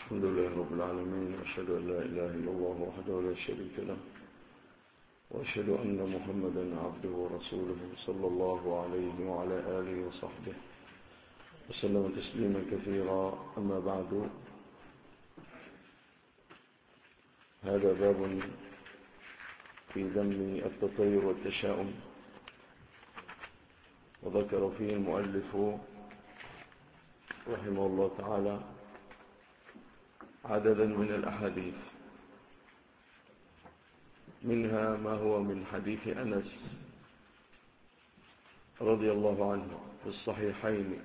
الحمد لله رب العالمين، وأشهد أن لا إله إلا الله وحده لا شريك له، وأشهد أن محمدا عبده ورسوله صلى الله عليه وعلى آله وصحبه وسلم تسليما كثيرا. أما بعد، هذا باب في ذم التطير والتشاؤم، وذكر فيه المؤلف رحمه الله تعالى عددا من الأحاديث، منها ما هو من حديث أنس رضي الله عنه في الصحيحين،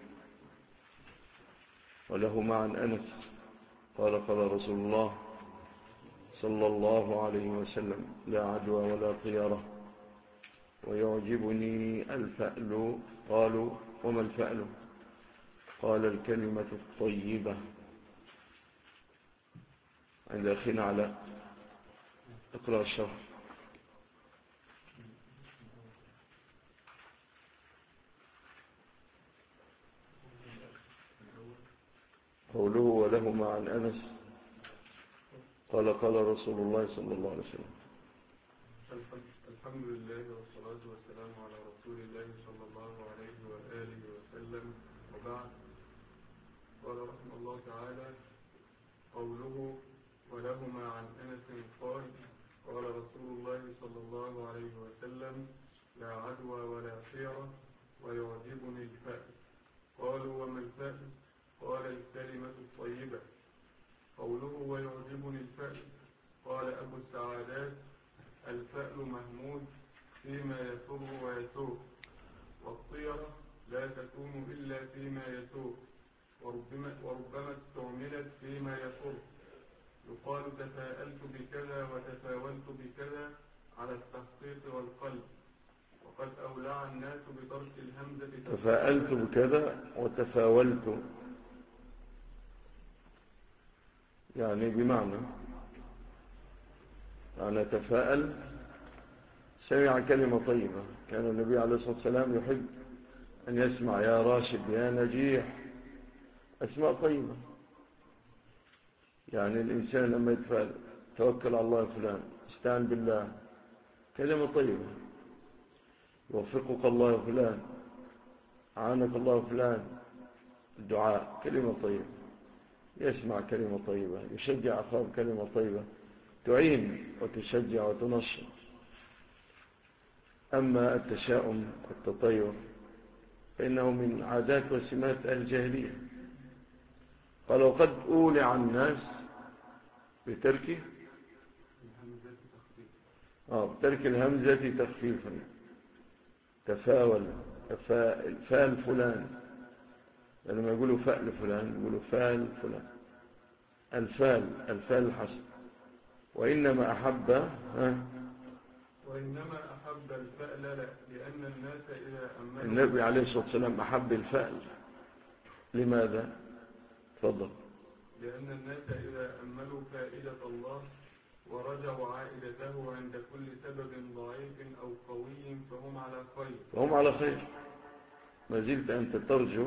ولهما عن أنس قال قال رسول الله صلى الله عليه وسلم: لا عدوى ولا طيرة، ويعجبني الفأل. قالوا: وما الفأل؟ قال: الكلمة الطيبة. عند أخينا على اقرأ الشرح. قوله ولهما عن أنس قال قال رسول الله صلى الله عليه وسلم. الحمد لله والصلاة والسلام على رسول الله صلى الله عليه وآله وسلم، وبعد. قال رحمه الله تعالى: قوله ولهما عن أنس قال قال رسول الله صلى الله عليه وسلم: لا عدوى ولا خيرة، ويعجبني الفأل. قالوا: وما الفأل؟ قال: الكلمة الطيبة. قوله ويعجبني الفأل، قال أبو السعادات: الفأل مهمود فيما يسر ويسوء، والطيرة لا تكون إلا فيما يسوء، وربما استعملت فيما يسر. يقال تفاءلت بكذا وتفاولت بكذا على التحقيق والقلب، وقد أولع الناس بترك الهمزة. تفاءلت بكذا وتفاولت، يعني بمعنى أنا تفاءل سمع كلمة طيبة. كان النبي عليه الصلاة والسلام يحب أن يسمع يا راشد يا نجيح أسماء طيبة. يعني الإنسان لما يتفاءل توكل على الله فلان، استعن بالله، كلمة طيبة. يوفقك الله فلان، عانك الله فلان، الدعاء كلمة طيبة. يسمع كلمة طيبة، يشجع أخاه كلمة طيبة، تعين وتشجع وتنشط. أما التشاؤم والتطير فإنه من عادات وسمات الجاهلية. قال: وقد أولع الناس بترك الهمزة تخفيفا. تفاول، فال فلان، لما يقولوا فأل فلان يقولوا فال فلان، الفال الحسن. وإنما أحب الفأل لأن الناس إذا أملوا. النبي عليه الصلاة والسلام أحب الفأل. لماذا؟ تفضل. لأن الناس إذا أملوا فائدة الله ورجعوا عائدته عند كل سبب ضعيف أو قوي فهم على خير. ما زلت أنت ترجو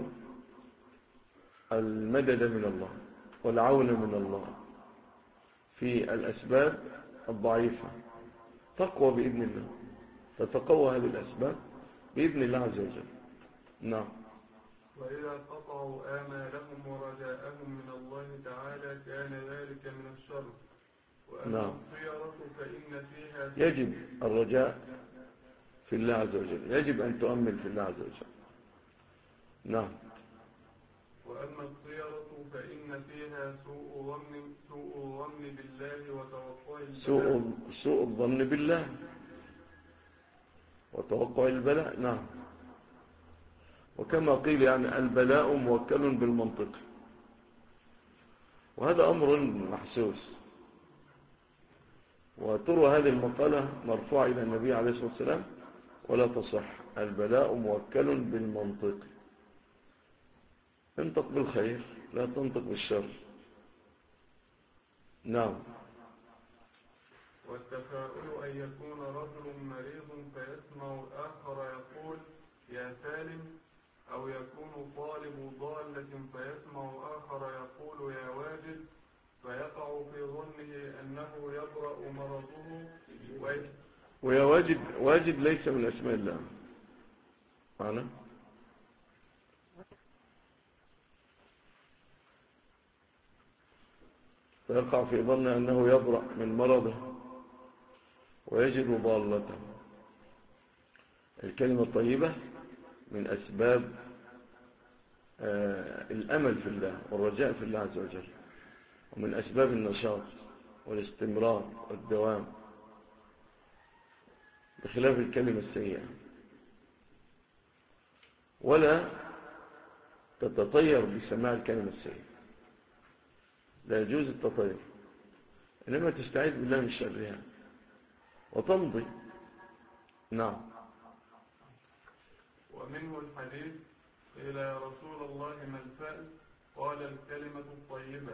المدد من الله والعون من الله في الأسباب الضعيفة، تقوى بإذن الله، تتقوى هذه الأسباب بإذن الله عز وجل. نعم. وإذا قطعوا آمالهم ورجاءهم من الله تعالى كان ذلك من الشر. وأما الطيرة فإن فيها يجب الرجاء في الله عز وجل، يجب أن تؤمل في الله عز وجل. نعم. وأما الطيرة فإن فيها سوء الظن بالله وتوقع البلاء. سوء الظن بالله وتوقع البلاء. نعم. وكما قيل يعني البلاء موكل بالمنطق، وهذا أمر محسوس. وتروى هذه المقالة مرفوعة إلى النبي عليه الصلاة والسلام ولا تصح. البلاء موكل بالمنطق، انطق بالخير لا تنطق بالشر. نعم. والتفاؤل أن يكون رجل مريض فيسمع الآخر يقول يا سالم، أو يكون طالب ضالة فيسمع آخر يقول يا واجد، فيقع في ظنه أنه يبرأ مرضه وهي واجب ليس من أسماء الله معنا. فيقع في ظن أنه يبرأ من مرضه ويجد ضالته. الكلمة الطيبة من أسباب الأمل في الله والرجاء في الله عز وجل، ومن أسباب النشاط والاستمرار والدوام، بخلاف الكلمة السيئة. ولا تتطير بسماع الكلمة السيئة، لا يجوز التطير، إنما تستعيذ بالله من شرها وتمضي. نعم. ومنه الحديث: قيل يا رسول الله ما الفأل؟ قال الكلمة الطيبة.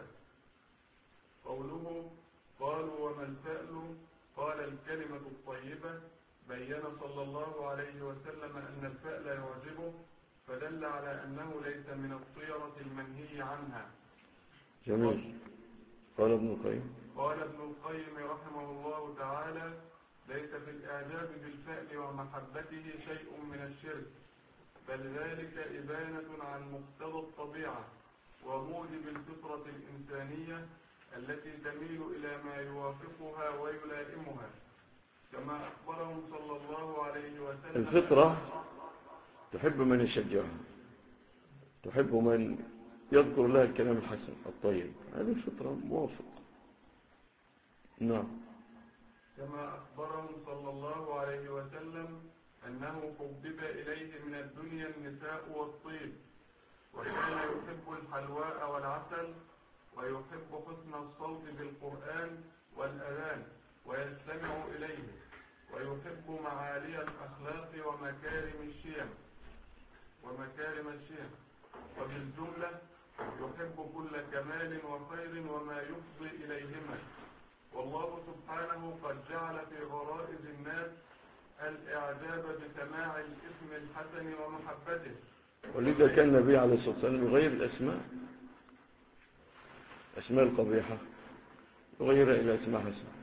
قوله قالوا وما الفأل؟ قال الكلمة الطيبة، بين صلى الله عليه وسلم أن الفأل يعجبه، فدل على أنه ليس من الطيرة المنهي عنها. جميل. قال ابن القيم رحمه الله تعالى: ليس في الإعجاب بالفأل ومحبته شيء من الشرك، بل ذلك إبانة عن مقتضى الطبيعة وموجب الفطرة الإنسانية التي تميل إلى ما يوافقها ويلائمها، كما أخبرهم صلى الله عليه وسلم. الفطرة تحب من يشجعها، تحب من يذكر لها الكلام الحسن الطيب، هذه الفطرة موافق. نعم. كما أخبرهم صلى الله عليه وسلم أنه حبب إليه من الدنيا النساء والطيب، وكان يحب الحلواء والعسل، ويحب حسن الصوت بالقرآن والأذان ويستمع إليه، ويحب معالي الأخلاق ومكارم الشيم، وبالجملة يحب كل كمال وخير وما يفضي إليهما. والله سبحانه قد جعل في غرائز الناس الإعجاب بسماع الاسم الحسن ومحبته. ولذا كان النبي عليه الصلاة والسلام يغير الأسماء القبيحة، يغيرها إلى أسماء حسنة.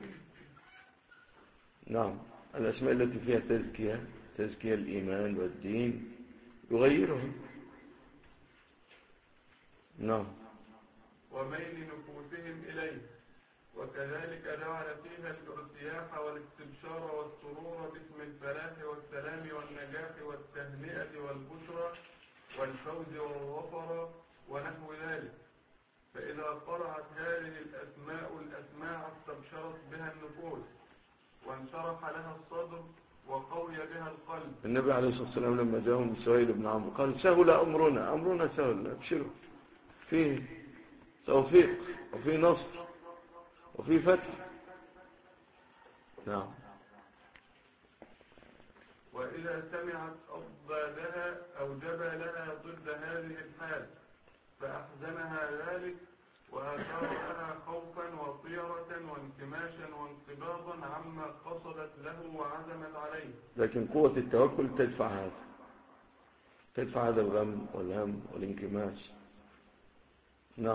نعم. الأسماء التي فيها تزكية الإيمان والدين يغيرها. نعم. وميل نفوسهم إليه، وكذلك جعل فيها الارتياح والاستبشار والسرور باسم الفلاح والسلام والنجاح والتهنئة والبشرى والفوز والظفر ونحو ذلك. فإذا قرأت هذه الأسماء استبشرت بها النفوس وانشرح لها الصدر وقوي بها القلب. النبي عليه الصلاة والسلام لما جاءهم سهيل بن عمرو قال: سهل أمرنا سهل، ابشروا، فيه توفيق وفيه نصر وفيه فتح. نعم. وإذا سمعت أضدادها أوجب لها ضد هذه الحال، فأحزنها ذلك وآثار لها خوفا وطيرة وانكماشا وانقباضا عما قصدت له وعزمت عليه. لكن قوة التوكل تدفع هذا الغم والهم والانكماش. نعم.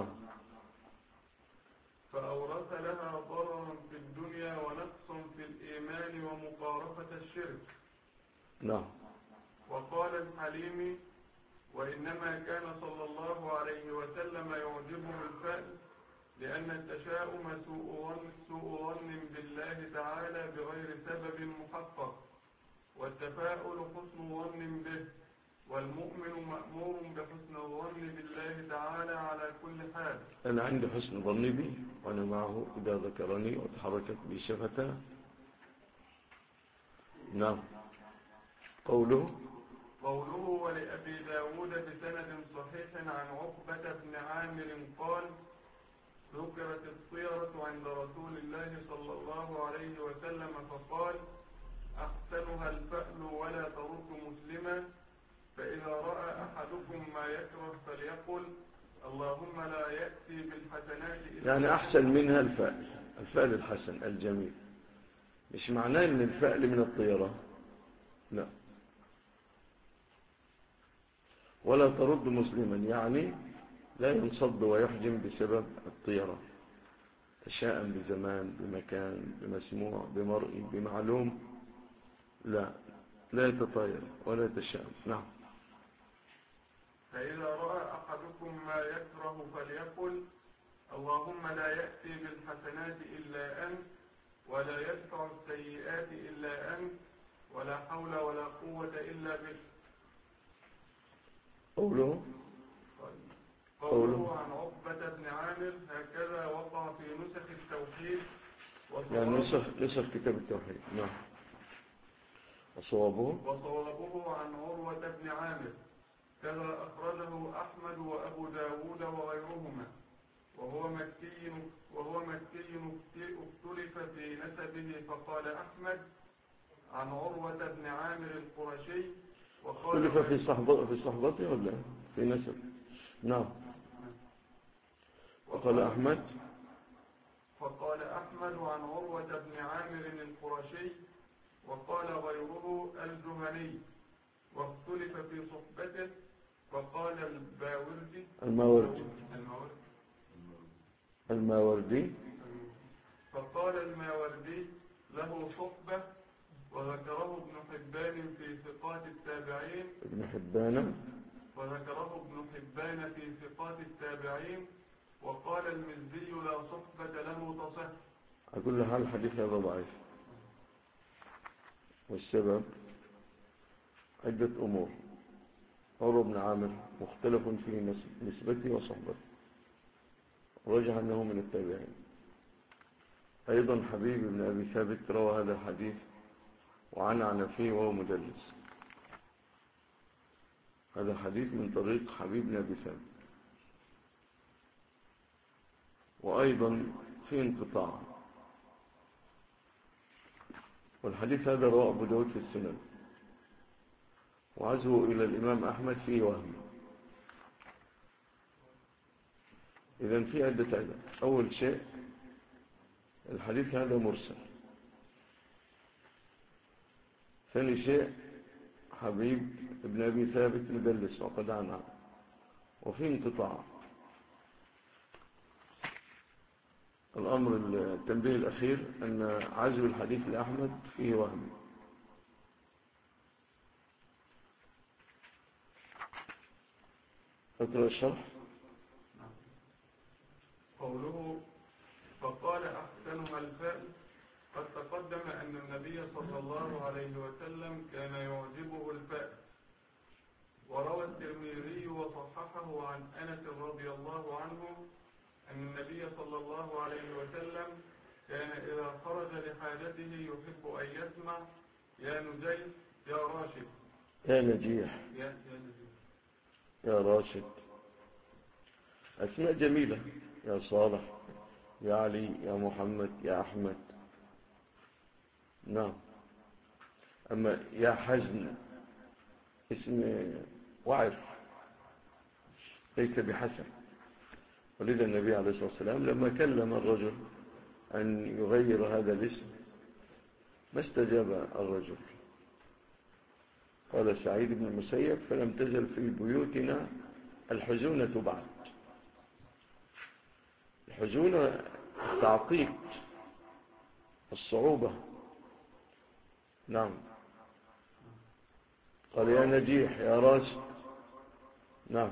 فأورث لها ضررا في الدنيا ونقصا في الإيمان ومقارفة الشرك. نعم. وقال الحليمي: وإنما كان صلى الله عليه وسلم يعجبه الفأل لأن التشاؤم سوء ظن بالله تعالى بغير سبب محقق، والتفاؤل حسن ظن به، والمؤمن مأمور بحسن الظن بالله تعالى على كل حال. أنا عندي حسن ظن بي وأنا معه إذا ذكرني وتحركت بي شفتاه. نعم. قوله ولأبي داود بسند صحيح عن عقبة بن عامر قال: ذكرت الطيرة عند رسول الله صلى الله عليه وسلم فقال: أحسنها الفأل ولا ترد مسلما، فإذا رأى أحدكم ما يكره فليقل: اللهم لا يأتي بالحسنات إلا يعني أحسن منها الفأل الحسن الجميل، مش معناه أن الفأل من الطيرة، لا. ولا ترد مسلما يعني لا ينصد ويحجم بسبب الطيرة، تشاءم بزمان، بمكان، بمسموع، بمرئي، بمعلوم، لا يتطير ولا يتشاءم. نعم. فإذا رأى أحدكم ما يكره فليقل اللهم لا يأتي بالحسنات إلا أنت ولا يدفع السيئات إلا أنت ولا حول ولا قوة إلا بك. قوله عن عقبة بن عامر هكذا وقع في نسخ التوحيد يعني نسخ كتاب التوحيد. نعم. وصوابه عن عروة بن عامر كذا أخرجه أحمد وأبو داود وغيرهما وهو مكي اختلف في نسبه فقال أحمد عن عروة بن عامر القرشي اختلف في صحبته ولا في نسب؟ نعم. فقال أحمد عن عروة بن عامر القرشي وقال غيره الجهني واختلف في صحبته فقال الماوردي فقال الماوردي له صحبة وذكره ابن حبان في ثقات التابعين في ثقات التابعين وقال المزي لا صحبة له تصح. على كل حال الحديث هذا ضعيف، والسبب عدة أمور. عروة بن عامر مختلف في نسبته وصحبته، رجح أنه من التابعين. أيضا حبيب بن أبي ثابت روى هذا الحديث وعنعن فيه وهو مدلس. هذا حديث من طريق حبيب بن أبي ثابت. وأيضا في انقطاع، والحديث هذا رواه أبو داود في السنن وعزوه إلى الإمام أحمد فيه وهم. إذن في عدة علة. أول شيء الحديث هذا مرسل. ثاني شيء حبيب ابن أبي ثابت مدلس وقد عنه وفي انقطاع. الأمر التنبيه الأخير أن عزو الحديث لأحمد فيه وهم. أقرأ الشرح. قوله فقال أحسنها الفأل قد تقدم أن النبي صلى الله عليه وسلم كان يعجبه الفأل. وروى الترمذي وصححه عن أنس رضي الله عنه أن النبي صلى الله عليه وسلم كان إذا خرج لحاجته يحب أن يسمع يا نجيح يا راشد يا نجيح يا راشد. أسماء جميلة، يا صالح يا علي يا محمد يا أحمد. نعم. أما يا حزن اسم وعر ليس بحسن. ولذا النبي عليه الصلاة والسلام لما كلم الرجل أن يغير هذا الاسم ما استجاب الرجل. قال سعيد بن المسيب فلم تزل في بيوتنا الحزونة بعد. الحزونة التعقيد، الصعوبة. نعم. قال يا نجيح يا راشد. نعم.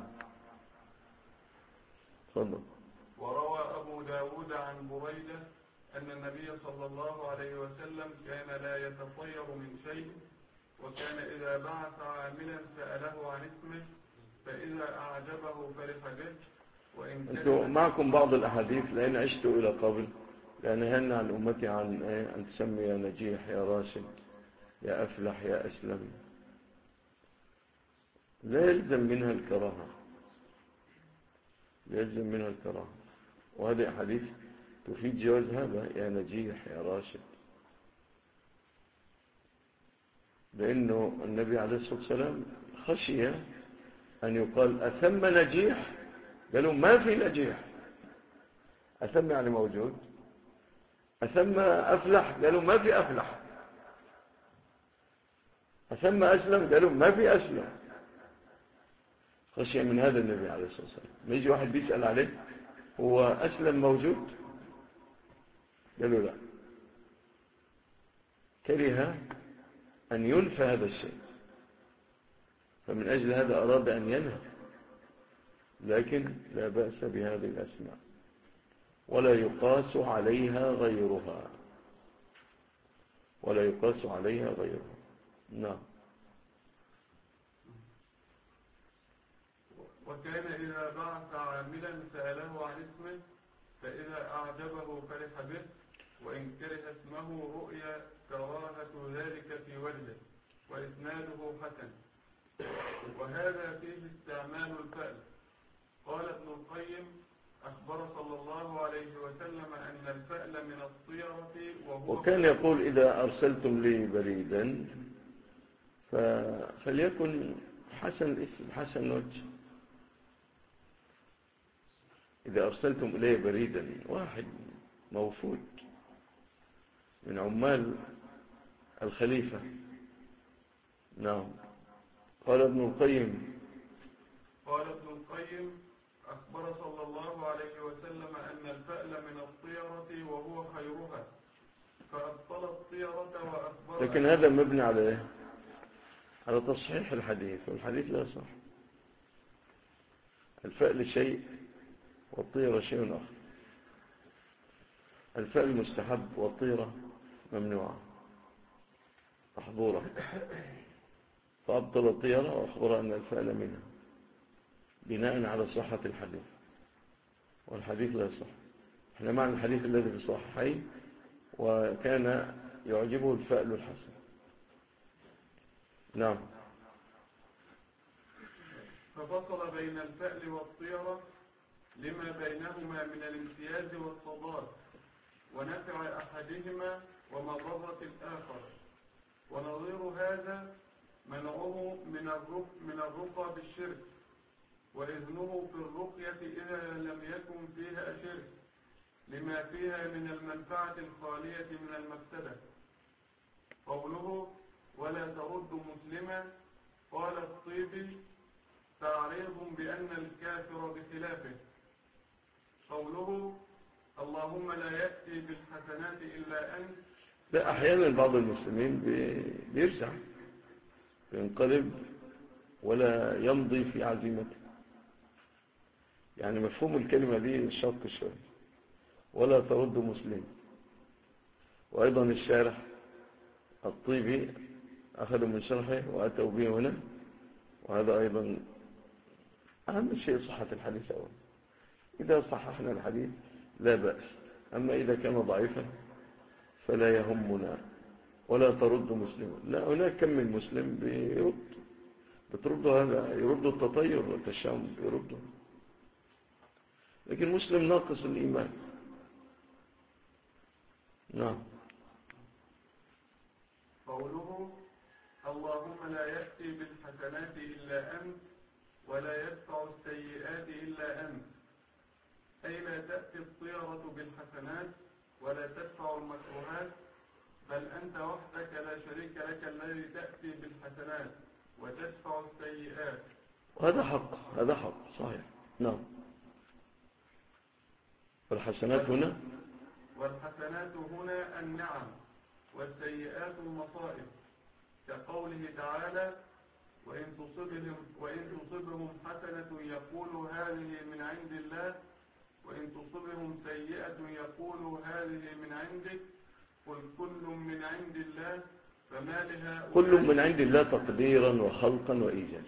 تفضل. وروى أبو داود عن بريدة أن النبي صلى الله عليه وسلم كان لا يتطير من شيء وكان إذا بعث عاملا سأله عن اسمه فإذا أعجبه فرح به. أنتم معكم بعض الأحاديث لأن عشت إلى قبل لأنهن عن أمتي عن أن تسمي يا نجيح يا راشد يا أفلح يا أسلم. لا يلزم منها الكراهة، وهذه أحاديث تفيد جواز هذا يا نجيح يا راشد، لأنه النبي عليه الصلاة والسلام خشي أن يقال أثم نجيح، قالوا ما في نجيح. أثم يعني موجود. أثم أفلح، قالوا ما في أفلح. أثم أسلم، قالوا ما في أسلم. خشي من هذا النبي عليه الصلاة والسلام. ما يجي واحد بيسأل عليه هو أسلم موجود؟ قالوا لا، كره أن ينفى هذا الشيء، فمن أجل هذا أراد أن ينهى، لكن لا بأس بهذه الأسماء ولا يقاس عليها غيرها، ولا يقاس عليها غيرها. نعم. وكان إذا بعث عاملا سأله عن اسمه، فإذا أعجبه فرح به، وإن كره اسمه رؤيا كراهة ذلك في وجهه، وإسناده حسن. وهذا فيه استعمال الفأل. قال ابن القيم: أخبر صلى الله عليه وسلم أن الفأل من الطيرة، وكان يقول إذا أرسلتم لي بريدا فليكن حسن الاسم حسن الوجه. إذا أرسلتم إلي بريدا، واحد موفود من عمال الخليفة. نعم. قال ابن القيم: أخبر صلى الله عليه وسلم أن الفأل من الطيرة وهو خيرها، فأبطل الطيرة وأخبر. لكن هذا مبني على على تصحيح الحديث، والحديث لا صح. الفأل شيء والطيرة شيء آخر. الفأل مستحب والطيرة ممنوعة محظورة، فأبطل الطيرة وأخبر أن الفأل منها بناء على صحة الحديث، والحديث لا صح. احنا معنى الحديث الذي في الصحيحين: وكان يعجبه الفأل الحسن. نعم. ففصل بين الفأل والطيرة لما بينهما من الامتياز والتضاد، ونفع أحدهما ومضرة الآخر. ونظير هذا منعه من الرقى بالشرك، وإذنه في الرقية إذا لم يكن فيها شرك، لما فيها من المنفعة الخالية من المفسدة. قوله: ولا ترد مسلما، قال الطيبي: تعريض بأن الكافر بخلافه. قوله: اللهم لا يأتي بالحسنات إلا أنت. لا، أحيانا بعض المسلمين بيرجع، بينقلب ولا يمضي في عزيمته. يعني مفهوم الكلمة دي شق شوية. ولا ترد مسلم. وأيضا الشارح الطيبي أخذوا من شرحه وأتوا به هنا، وهذا أيضا أهم شيء صحة الحديث أولا. إذا صححنا الحديث لا بأس، أما إذا كان ضعيفا فلا يهمنا. ولا ترد مسلم، لا، هناك كم من مسلم بترد هذا، يرد التطير والتشاؤم يرده، لكن مسلم ناقص الإيمان. نعم. قوله: اللهم لا يأتي بالحسنات إلا أنت، ولا يدفع السيئات إلا أنت، أي لا تأتي الطيرة بالحسنات ولا تدفع المكروهات، بل أنت وحدك لا شريك لك الذي تأتي بالحسنات وتدفع السيئات. هذا حق، هذا حق صحيح. نعم. والحسنات هنا النعم، والسيئات المصائب، كقوله تعالى: وإن تصبهم حسنة يقولوا هذه من عند الله، وإن تصبهم سيئة يقولوا هذه من عندك، قل كل من عند الله، فما لهؤلاء. كل من عند الله تقديرا وخلقا وإيجادا.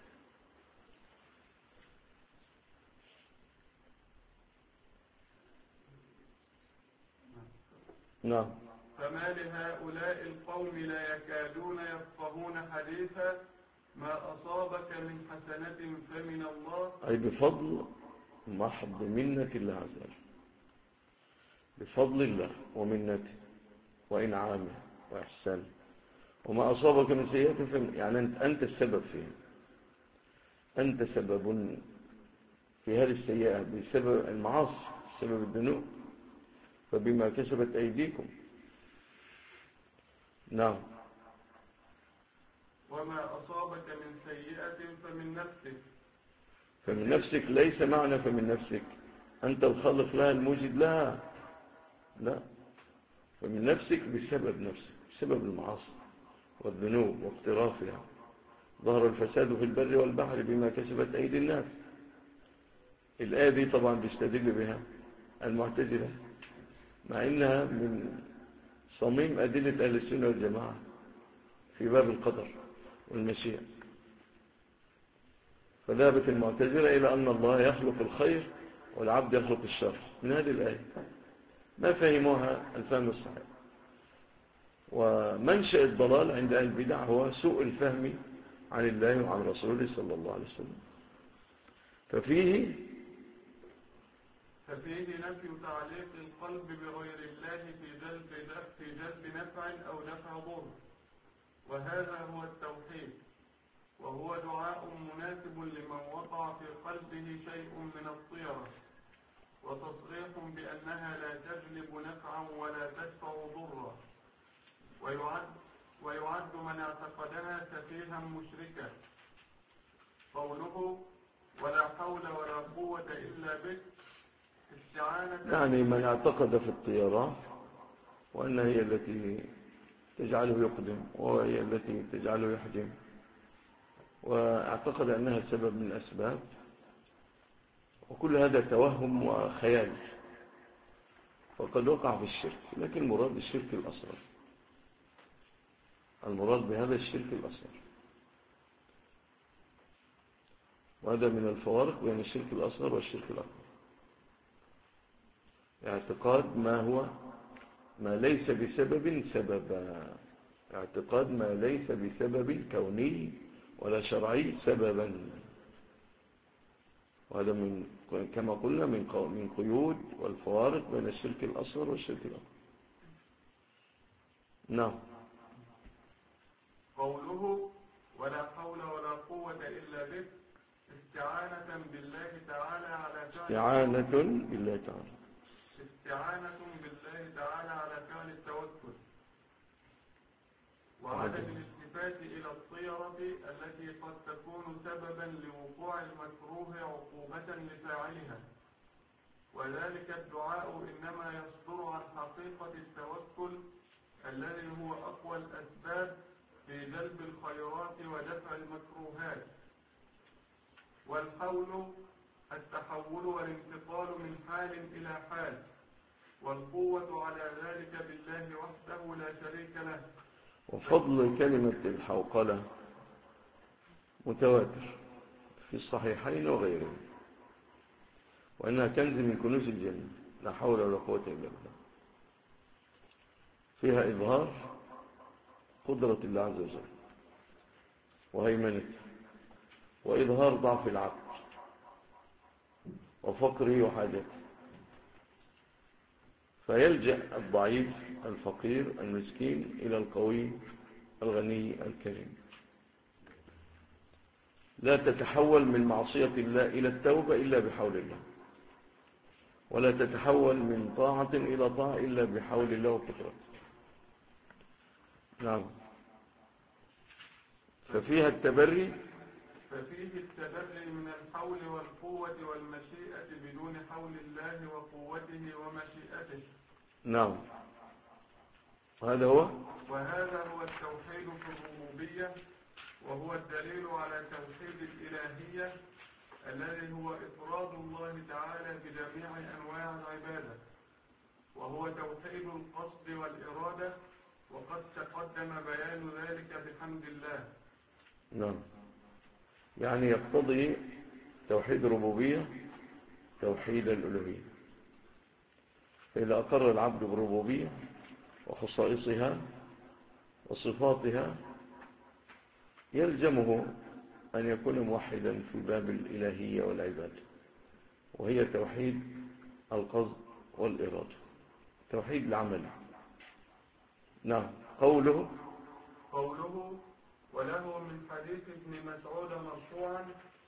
نعم. فما لهؤلاء القوم لا يكادون يفقهون حديثا، ما أصابك من حسنة فمن الله، أي بفضل محض منة الله عز وجل، بفضل الله ومنته وإنعامه وإحسانه. وما أصابك من سيئة يعني أنت السبب فيه، أنت سبب في هذه السيئة بسبب المعاصي، بسبب الذنوب، فبما كسبت أيديكم. نعم. وما أصابك من سيئة فمن نفسك. فمن نفسك ليس معنى فمن نفسك أنت الخالق لها الموجد لها، لا، فمن نفسك بسبب نفسك، بسبب المعاصي والذنوب واقترافها. ظهر الفساد في البر والبحر بما كسبت أيدي الناس. الآية دي طبعا بيستدل بها المعتزلة، مع إنها من صميم أدلة أهل السنة والجماعة في باب القدر والمشيئة. فذهبت المعتزلة إلى أن الله يخلق الخير والعبد يخلق الشر من هذه الآية، ما فهموها الفهم الصحيح. ومنشأ الضلال عند أهل البدع هو سوء الفهم عن الله وعن رسوله صلى الله عليه وسلم. ففيه نفي تعليق القلب بغير الله في جلب نفع أو دفع ضر، وهذا هو التوحيد، وهو دعاء مناسب لمن وقع في قلبه شيء من الطيرة، وتصريح بأنها لا تجلب نفعا ولا تدفع ضرا، ويعد من اعتقدها سفيها مشركا. قوله ولا حول ولا قوة إلا بك استعانة، يعني من اعتقد في الطيرة وأنها هي التي تجعله يقدم وهي التي تجعله يحجم، واعتقد أنها سبب من الأسباب، وكل هذا توهم وخيال، وقد وقع في الشرك. لكن المراد بالشرك الأصغر، المراد بهذا الشرك الأصغر، وهذا من الفوارق بين الشرك الأصغر والشرك الأكبر. اعتقاد ما ليس بسبب سببا، اعتقاد ما ليس بسبب كوني ولا شرعي سببا، وهذا من كما قلنا من قيود والفوارق بين الشرك الأصغر والشرك الأكبر. نعم. قوله ولا حول ولا قوة إلا بك استعانة بالله تعالى على فعل التوكل، وعدم الالتفات إلى الطيرة التي قد تكون سببا لوقوع المكروه عقوبة لفاعلها. وذلك الدعاء إنما يصدر عن حقيقة التوكل الذي هو أقوى الأسباب في جلب الخيرات ودفع المكروهات. والحول التحول والانتقال من حال إلى حال، والقوة على ذلك بالله وحده لا شريك له. وفضل كلمة الحوقلة متواتر في الصحيحين وغيرهم، وأنها كنز من كنوز الجنة، لا حول ولا قوة إلا بالله. فيها إظهار قدرة الله عز وجل وهيمنته، وإظهار ضعف العبد وفقره وحاجته، فيلجأ الضعيف الفقير المسكين إلى القوي الغني الكريم. لا تتحول من معصية الله إلى التوبة إلا بحول الله، ولا تتحول من طاعة إلى طاعة إلا بحول الله وقدرته. نعم. ففيه التبري من الحول والقوة والمشيئة بدون حول الله وقوته ومشيئته. نعم. وهذا هو التوحيد في الربوبية، وهو الدليل على توحيد الإلهية الذي هو إفراد الله تعالى بجميع أنواع العبادة، وهو توحيد القصد والإرادة، وقد تقدم بيان ذلك بحمد الله. نعم. يعني يقتضي توحيد الربوبية توحيد الألوهية. فإذا أقر العبد بالربوبية وخصائصها وصفاتها يلزمه أن يكون موحدا في باب الإلهية والعبادة، وهي توحيد القصد والإرادة، توحيد العمل. نعم. قوله وله من حديث ابن مسعود مرفوعا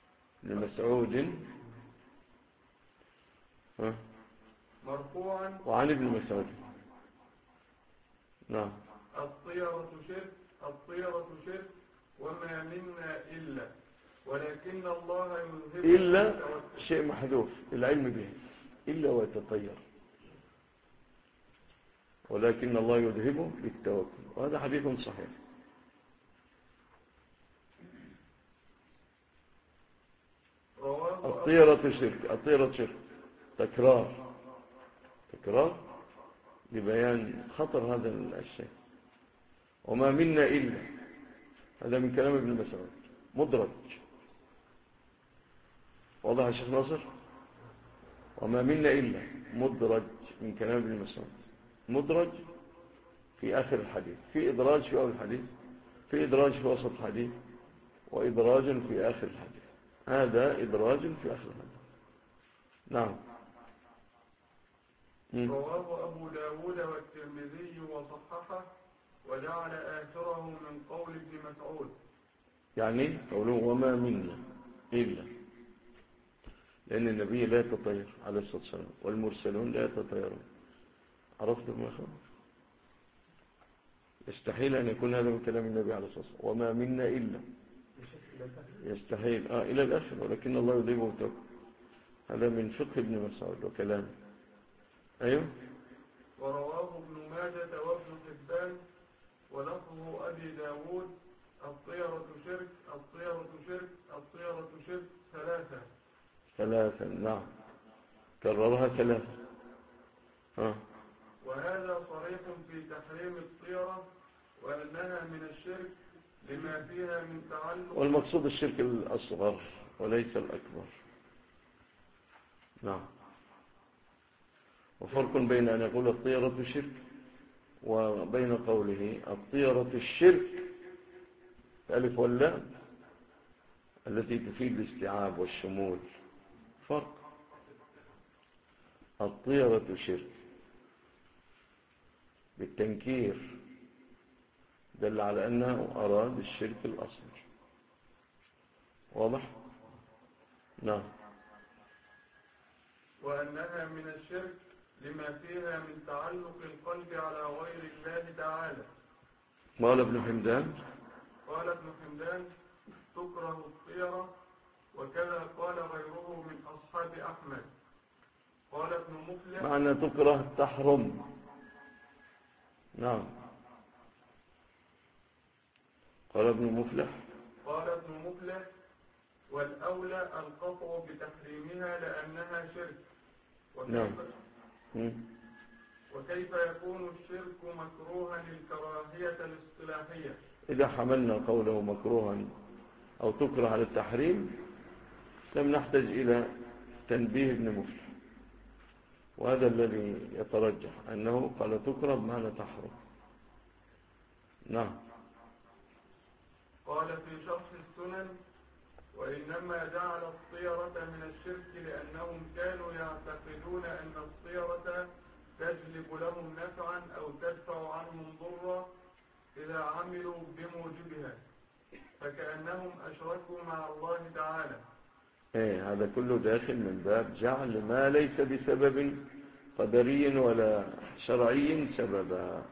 وعن ابن مسعود. نعم. الطيرة شرك وما منا إلا، ولكن الله يذهب إلا شيء محذوف العلم به، إلا ويتطير. ولكن الله يذهبه بالتوكل، وهذا حديث صحيح. الطيرة شرك، الطيرة شرك، تكرار لبيان خطر هذا الشيء. وما منا إلا، هذا من كلام ابن مسعود مدرج، واضح يا شيخ ناصر؟ وما منا إلا مدرج من كلام ابن مسعود، مدرج في آخر الحديث، في إدراج في أول الحديث، في إدراج في وسط الحديث، وإدراج في آخر الحديث. هذا إدراج في آخر الحديث. نعم. رواه أبو داود والترمذي وصححه، وجعل آخره من قول ابن مسعود، يعني قوله وما منا إلا، لأن النبي لا يتطير عليه الصلاة والسلام، والمرسلون لا يتطيرون. عرفتم يا أخوان؟ يستحيل أن يكون هذا من كلام النبي عليه الصلاة والسلام، وما منا إلا، يستحيل إلى الآخر، ولكن الله يضيبه وتوكل. هذا من فقه ابن مسعود وكلامه. أيوه. ورواه ابن ماجة وابن حبان ولفظ أبي داود الطيرة شرك، الطيرة شرك، الطيرة شرك ثلاثة. نعم، كررها ثلاثة. وهذا صريح في تحريم الطيرة وأنها من الشرك لما فيها من تعلق، والمقصود الشرك الأصغر وليس الأكبر. نعم. وفرق بين أن يقول الطيرة شرك وبين قوله الطيرة الشرك ألف واللام التي تفيد الاستيعاب والشمول. فرق. الطيرة شرك بالتنكير دل على أنه أراد الشرك الأصغر. واضح؟ نعم. وأنها من الشرك لما فيها من تعلق القلب على غير الله تعالى. قال ابن حمدان تكره الطيرة، وكذا قال غيره من أصحاب أحمد. قال ابن مفلح معنى تكره تحرم. نعم. قال ابن مفلح والأولى القطع بتحريمها لأنها شرك. وكيف يكون الشرك مكروها للكراهية الاصطلاحية؟ إذا حملنا قوله مكروها أو تكره على التحريم لم نحتاج إلى تنبيه ابن مفلح، وهذا الذي يترجح أنه قال تكره بمعنى تحرم. نعم. قال في شرح السنن وإنما جعل الطيرة من الشرك لأنهم كانوا يعتقدون أن الطيرة تجلب لهم نفعا أو تدفع عنهم ضرا إذا عملوا بموجبها، فكأنهم أشركوا مع الله تعالى. هذا كله داخل من باب جعل ما ليس بسبب قدري ولا شرعي سببا.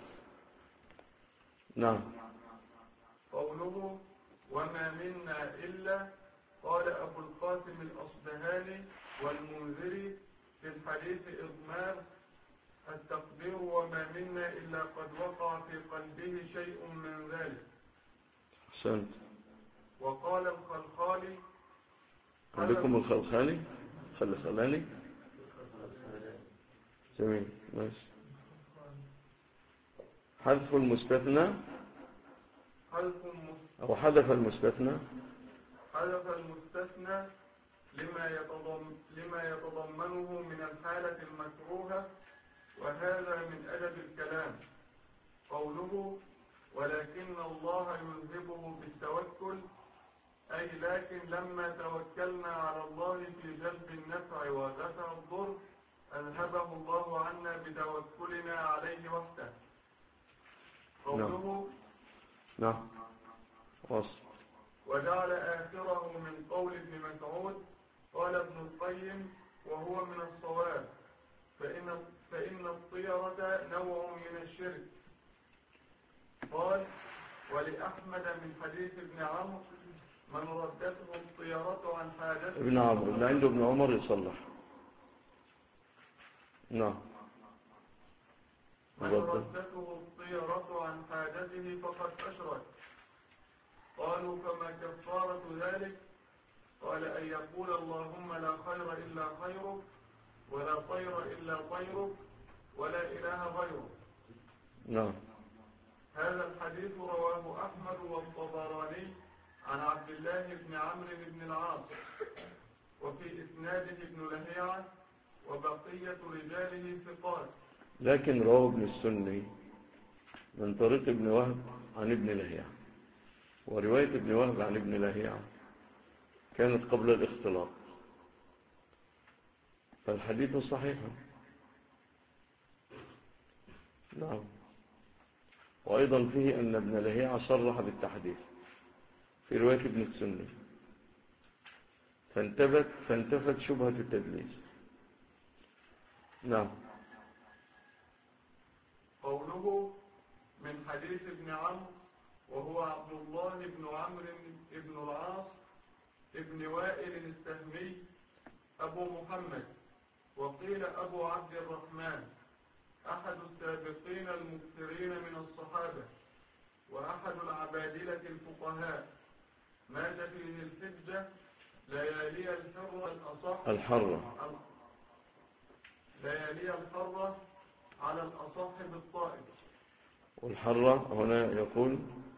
نعم. قوله وما منا إلا، قال أبو القاسم الأصبهاني والمنذري في الحديث إضمار التقدير وما منا إلا قد وقع في قلبه شيء من ذلك. أحسنت. وقال الخلخالي عندكم الخلخالي جميل ماشي. حذف المستثنى أو حذف المستثنى لما يتضمنه من الحالة المكروهة، وهذا من أدب الكلام. قوله ولكن الله يذهبه بالتوكل، أي لكن لما توكلنا على الله في جلب النفع ودفع الضر أذهبه الله عنا بتوكلنا عليه وحده. قوله نعم. وجعل آخره من قول ابن مسعود. قال ابن القيم وهو من الصواب، فإن الطيرة نوع من الشرك. قال ولأحمد من حديث ابن عمرو من ردته الطيرة عن حاجته. ابن عمرو اللي عنده ابن عمر يصلح. نعم. من ردته الطيرة عن حاجته فقد أشرك. قالوا فما كفارة ذلك؟ قال أن يقول اللهم لا خير إلا خيرك ولا طير إلا طيرك ولا إله غيرك. نعم. هذا الحديث رواه أحمد والطبراني عن عبد الله بن عمرو بن العاص، وفي إسناده ابن لهيعة وبقية رجاله ثقات. لكن رواه ابن السني من طريق ابن وهب عن ابن لهيعة، ورواية ابن وهب عن ابن لهيعة كانت قبل الاختلاط، فالحديث صحيح. نعم. وأيضا فيه أن ابن لهيعة صرح بالتحديث في رواية ابن السني، فانتفت شبهة التدليس. نعم. قوله من حديث ابن عمرو وهو عبد الله بن عمرو بن العاص ابن وائل السهمي أبو محمد، وقيل أبو عبد الرحمن، أحد السابقين المكثرين من الصحابة وأحد العبادلة الفقهاء، مات فيه الحجة ليالي الحرة على الأصح بالطائف. والحرة هنا يقول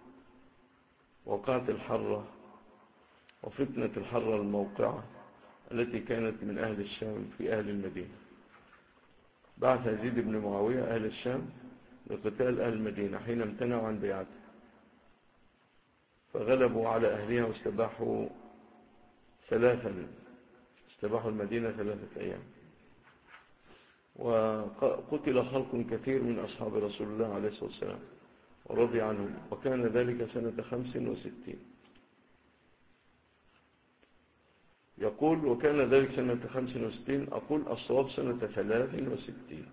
وقعت الحرة وفتنة الحرة الموقعة التي كانت من أهل الشام في أهل المدينة. بعث يزيد بن معاوية أهل الشام لقتال أهل المدينة حين امتنعوا عن بيعته، فغلبوا على أهلها واستباحوا المدينة 3 أيام، وقتل خلق كثير من أصحاب رسول الله عليه الصلاة والسلام ورضي عنهم، وكان ذلك سنة 65. يقول وكان ذلك سنة 65، أقول الصواب سنة 63.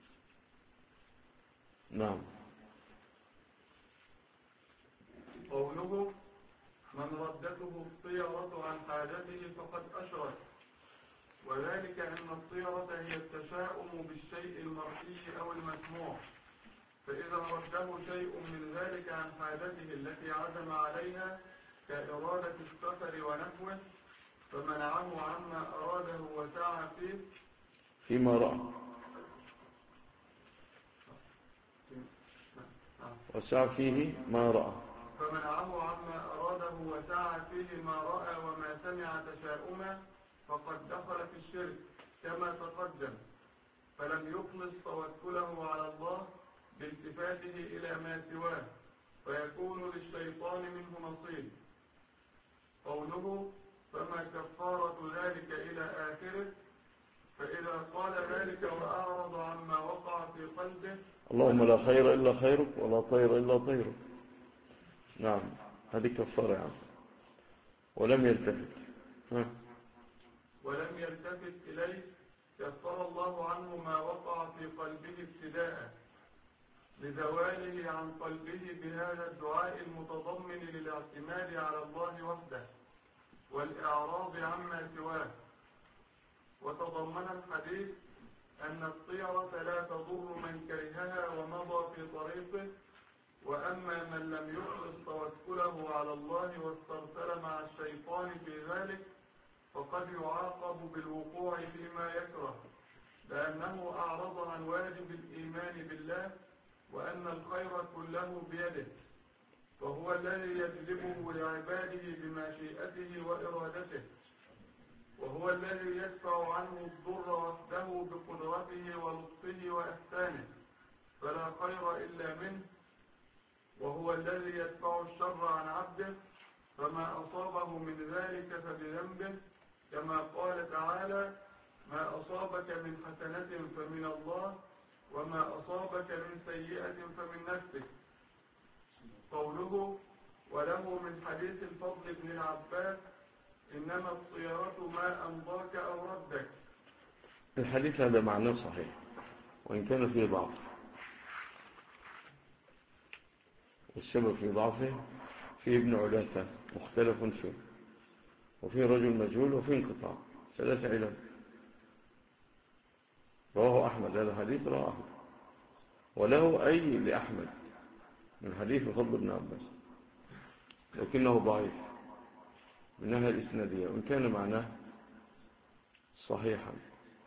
نعم. قوله من ردته الطيرة عن حاجته فقد أشرك، وذلك أن الطيرة هي التشاؤم بالشيء المرئي أو المسموع، فإذا رده شيء من ذلك عن حاجته التي عزم عليها كإرادة السفر ونحوه فمنعه عما أراده وسعى فيه فيما رأى وسعى فيه ما رأى، فمنعه عما أراده وسعى فيه ما رأى وما سمع تشاؤما فقد دخل في الشرك كما تقدم، فلم يخلص توكله على الله بالتفاته إلى ما سواه فيكون للشيطان منه نصيب. قوله فما كفارة ذلك إلى آخره، فإذا قال ذلك وأعرض عما وقع في قلبه اللهم لا خير إلا خيرك ولا طير إلا طيرك. نعم، هذه كفارة يعني. ولم يلتفت إليه كفر الله عنه ما وقع في قلبه ابتداء لزواله عن قلبه بهذا الدعاء المتضمن للاعتماد على الله وحده والإعراض عما سواه. وتضمن الحديث أن الطيرة لا تضر من كرهها ومضى في طريقه، وأما من لم يخلص توكله على الله واسترسل مع الشيطان في ذلك فقد يعاقب بالوقوع فيما يكره، لأنه أعرض عن واجب الإيمان بالله وأن الخير كله بيده، وهو الذي يجلبه لعباده بمشيئته وإرادته، وهو الذي يدفع عنه الضر وحده بقدرته ولطفه وإحسانه فلا خير إلا منه، وهو الذي يدفع الشر عن عبده فما أصابه من ذلك فبذنبه، كما قال تعالى ما أصابك من حسنة فمن الله وما أصابك من سيئة فمن نفسك. قوله وله من حديث الفضل بن العباس إنما الطيرة ما أمضاك أو ردك. الحديث هذا معناه صحيح وإن كان فيه ضعف، والسبب في ضعفه في ابن علاثة مختلف فيه، وفي رجل مجهول وفي انقطاع، 3 علل. رواه أحمد، هذا الحديث رواه أحمد. وله أي لأحمد من حديث الفضل بن عباس، لكنه ضعيف من ناحية الإسنادية، وإن كان معناه صحيحا.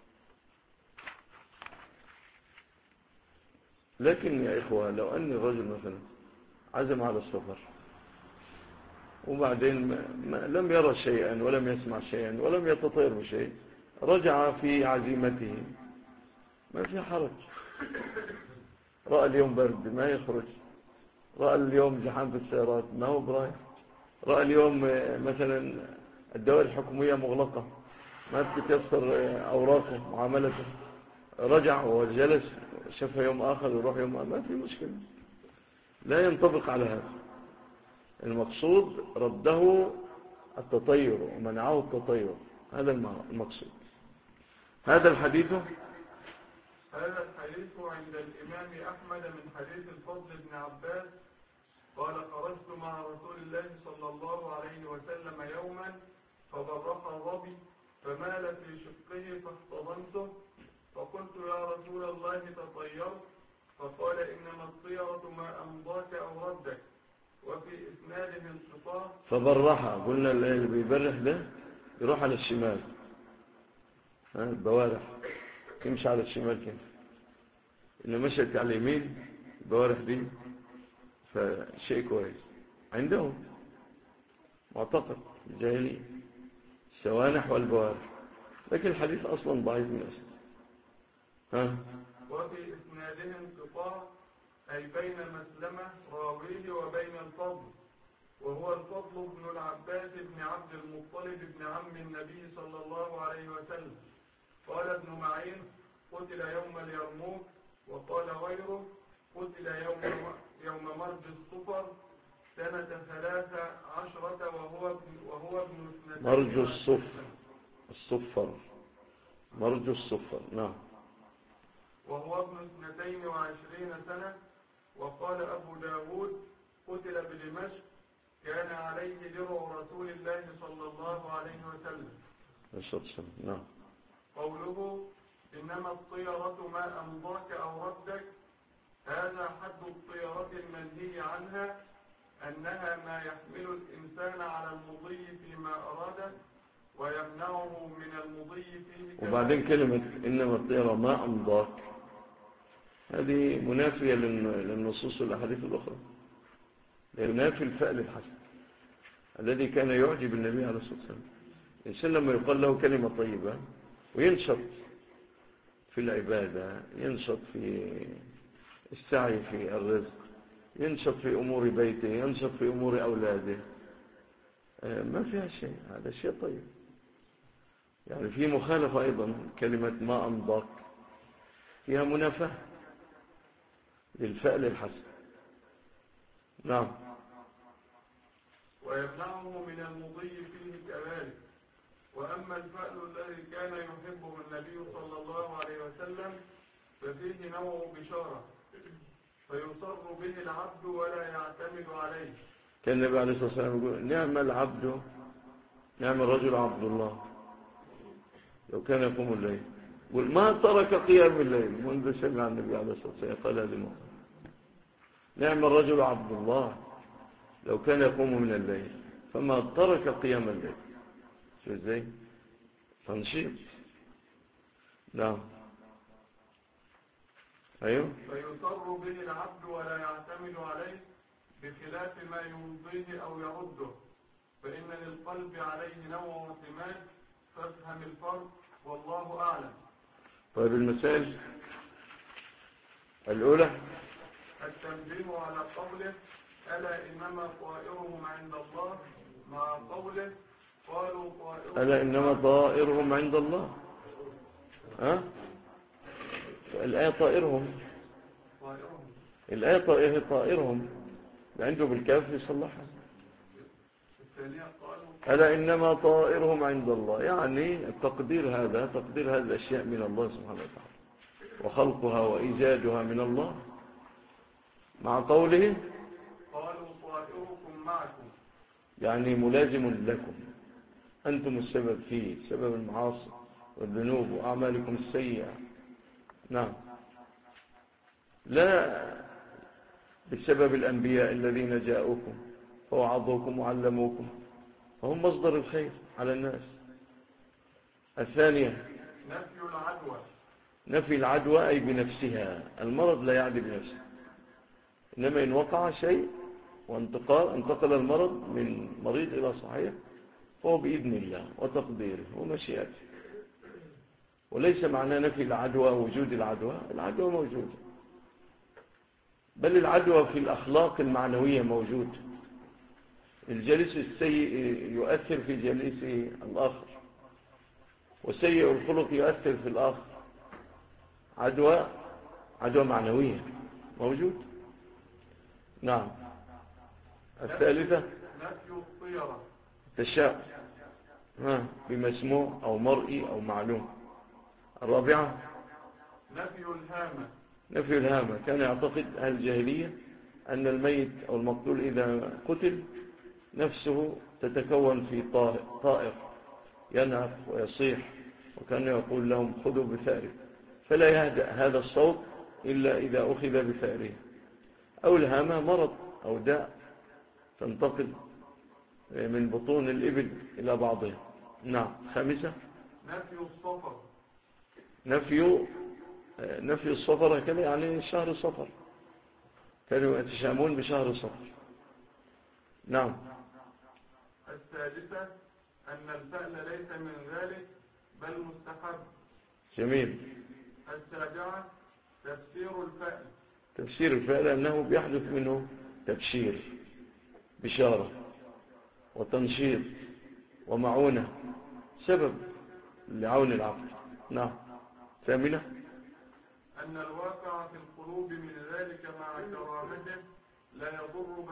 لكن يا إخوة، لو أن الرجل مثلا عزم على السفر وبعدين لم يرى شيئا ولم يسمع شيئا ولم يتطير بشيء، رجع في عزيمته، ما في حرج. رأى اليوم برد ما يخرج، رأى اليوم زحام في السيارات ما هو برايح، رأى اليوم مثلا الدوائر الحكومية مغلقة ما بتتيسر أوراقه معاملته، رجع وجلس شاف يوم آخر يروح يوم آخر، ما في مشكلة. لا ينطبق على هذا. المقصود رده التطير ومنعه التطير، هذا المقصود. هذا الحديث عند الإمام أحمد من حديث الفضل بن عباس قال: خرجت مع رسول الله صلى الله عليه وسلم يوما فبرق الظبي فمال في شقه فاحتضنته، فقلت: يا رسول الله تطيرت؟ فقال: إنما الطيرة ما أمضاك أو ردك. وفي إسناده انقطاع. فبرحها، قلنا اللي بيبرح ده يروح على الشمال، البوارح يمشي على الشمال كده، إنه مشيت على اليمين البوارح دي، فشيء كويس عندهم معتقد جاهلي السوانح والبوارح، لكن الحديث أصلا ضعيف من أصلا. وفي إسناده انقطاع، أي بين مسلمة راويه وبين الفضل، وهو الفضل بن العباس بن عبد المطلب بن عم النبي صلى الله عليه وسلم. قال ابن معين: قتل يوم اليرموك. وقال غيره: قتل يوم مرج الصفر سنة 13 وهو ابن 22. مرج الصفر نعم. وهو ابن 22 سنة. وقال أبو داود: قتل بدمشق، كان عليه درع رسول الله صلى الله عليه وسلم. نعم. قوله: إنما الطيرة ما أمضاك أو ردك، هذا حد الطيرة المنهي عنها، أنها ما يحمل الإنسان على المضي فيما أراده ويمنعه من المضي فيه. وبعدين كلمة إنما الطيرة ما أمضاك هذه منافية للنصوص والأحاديث الأخرى، ينافي الفعل الحسن الذي كان يعجب النبي عليه الصلاة والسلام. الإنسان لما يقال له كلمة طيبة وينشط في العبادة، ينشط في السعي في الرزق، ينشط في أمور بيته، ينشط في أمور أولاده، ما فيها شيء، هذا شيء طيب. يعني في مخالفة أيضا، كلمة ما أمضاك فيها منافاة للفعل الحسن. نعم. ويمنعه من المضي فيه كذلك. وأما الفعل الذي كان يحبه النبي صلى الله عليه وسلم ففيه نوع بشارة، فيصر به العبد ولا يعتمد عليه. كان النبي عليه الصلاة والسلام يقول: نعم العبد، نعم الرجل عبد الله لو كان يقوم الليل. يقول: ما ترك قيام الليل منذ سمع النبي عليه الصلاة والسلام قال هذه النقطة. نعم الرجل عبد الله لو كان يقوم من الليل فما ترك قيام الليل. شو ازاي؟ تنشيط. نعم. ايوه. فيصر به العبد ولا يعتمد عليه، بخلاف ما يمضيه او يرده، فان للقلب عليه نوع اعتماد، فافهم الفرق والله اعلم. طيب المسائل الاولى: التنبيه على قوله: ألا إنما طائرهم عند الله، مع قوله: قالوا طائرهم. ألا إنما طائرهم عند الله. الآية طائرهم، الآية طائرهم عنده بالكاف يصلحها. ألا إنما طائرهم عند الله، يعني التقدير هذا تقدير هذه الأشياء من الله سبحانه وتعالى، وخلقها وإيجادها من الله، مع قوله: قالوا طائركم معكم، يعني ملازم لكم، أنتم السبب فيه، سبب المعاصي والذنوب وأعمالكم السيئة. نعم. لا بسبب الأنبياء الذين جاءوكم ووعظوكم وعلموكم، فهم مصدر الخير على الناس. الثانية نفي العدوى. نفي العدوى أي بنفسها، المرض لا يعدي بنفسه، إنما إن وقع شيء وانتقل المرض من مريض إلى صحيح فهو بإذن الله وتقديره ومشيئته، وليس معناه نفي العدوى وجود العدوى. العدوى موجودة، بل العدوى في الأخلاق المعنوية موجودة. الجليس السيء يؤثر في جليسه الآخر، وسيء الخلق يؤثر في الآخر. عدوى معنوية موجود. نعم. الثالثة نفي الطيرة. تشاء بمسموع أو مرئي أو معلوم. الرابعة نفي الهامة. كان يعتقد أهل الجاهلية أن الميت أو المقتول إذا قتل نفسه تتكون في طائر ينهق ويصيح، وكان يقول لهم خذوا بثأره، فلا يهدأ هذا الصوت إلا إذا أخذ بثأره. أو الهامة مرض أو داء تنتقل من بطون الإبل إلى بعضها. نعم. خامسة نفي الصفر كده، يعني شهر صفر، كانوا يتشامون بشهر صفر. نعم. السادسة أن الفأل ليس من ذلك بل مستحب. جميل. السابعة تفسير الفأل أنه بيحدث منه تبشير، بشارة وتنشيط ومعونة، سبب لعون العبد. نعم. ثامنة أن الواقع في القلوب من ذلك مع كرامته لا يضر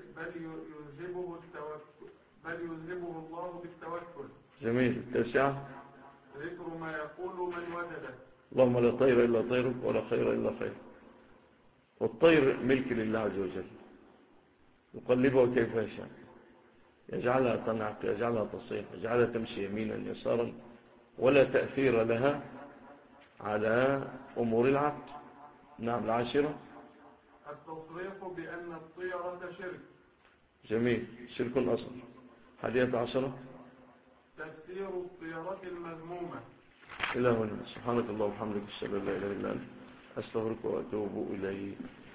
بل يذهبه الله بالتوكل. جميل. التاسعة ذكر ما يقول من وجده. اللهم لا طير إلا طيرك ولا خير إلا خير. والطير ملك لله عز وجل، يقلبه كيف يشاء، يجعلها تنعق، يجعلها تصيح، يجعلها تمشي يمينا يسارا، ولا تأثير لها على أمور العبد. نعم. العاشرة التصريح بأن الطيرة شرك. جميل. شرك أصغر. 11 تفسير الطيرة المذمومة. إلى هنا. سبحانك اللهم وبحمدك، أشهد أن لا إله إلا أنت، أستغفرك وأتوب إليك.